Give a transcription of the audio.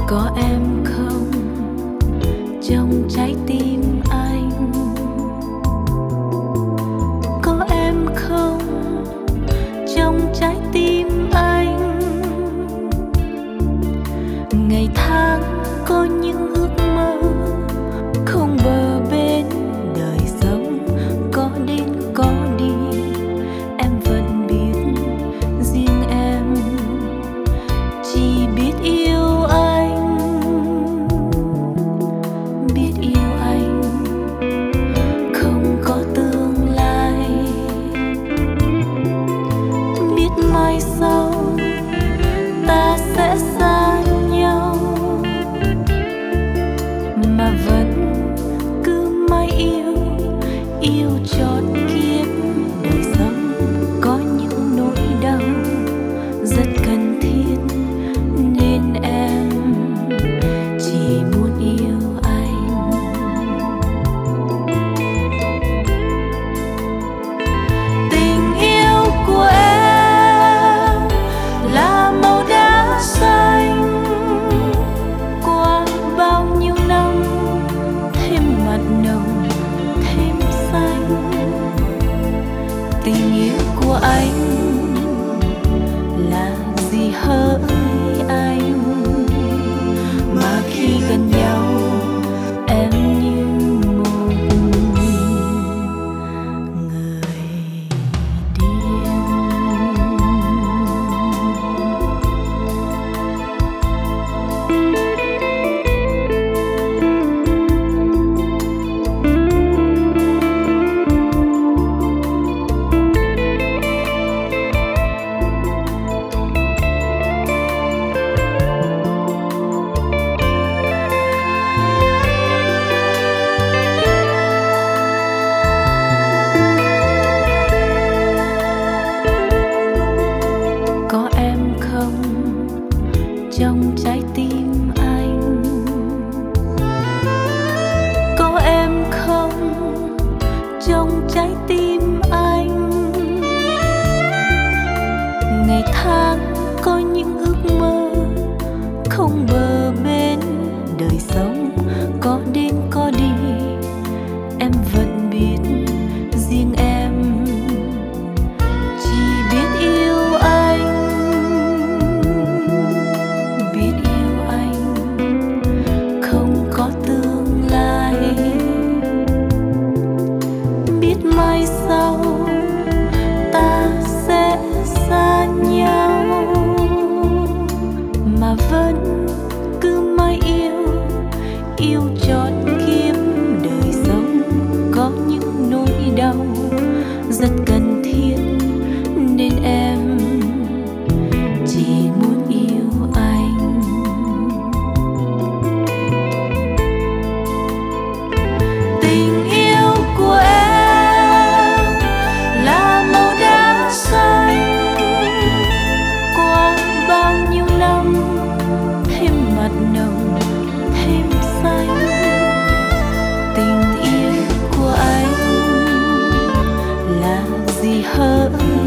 Có em không trong trái tim anh? Có em không trong trái tim anh? Ngày tháng có những ước mơ không bờ bến, đời sống có đến có đi, em vẫn biết riêng em chỉ biết yêu anh, biết yêu anh không có tương lai, biết mai sau ta sẽ xa nhau, mà vẫn cứ mãi yêu, yêu trọn kiếp. Đời sống có những nỗi đau rất cần thiết, nên em chỉ muốn yêu anh. Tình yêu của em là màu đá xanh, qua bao nhiêu năm thêm mặn nồng thêm xanh. Tình yêu của anh là gì hỡi anh, mà khi gần nhau em như một người điên. Có em không trong trái tim anh? Có em không trong trái tim anh? Ngày tháng có những ước mơ không bờ bến, đời sống có đến có đi, em vẫn biết riêng em chỉ biết yêu anh, biết yêu anh không có tương lai, biết mai sau ta sẽ xa nhau, mà vẫn cứ mãi yêu, yêu trọn kiếp. Đời sống có những nỗi đau rất cần thiết, nên em chỉ muốn yêu anh. Tình yêu của em là màu đá xanh, qua bao nhiêu năm thêm mặn nồng thêm xanh. Tình yêu của anh là gì hỡi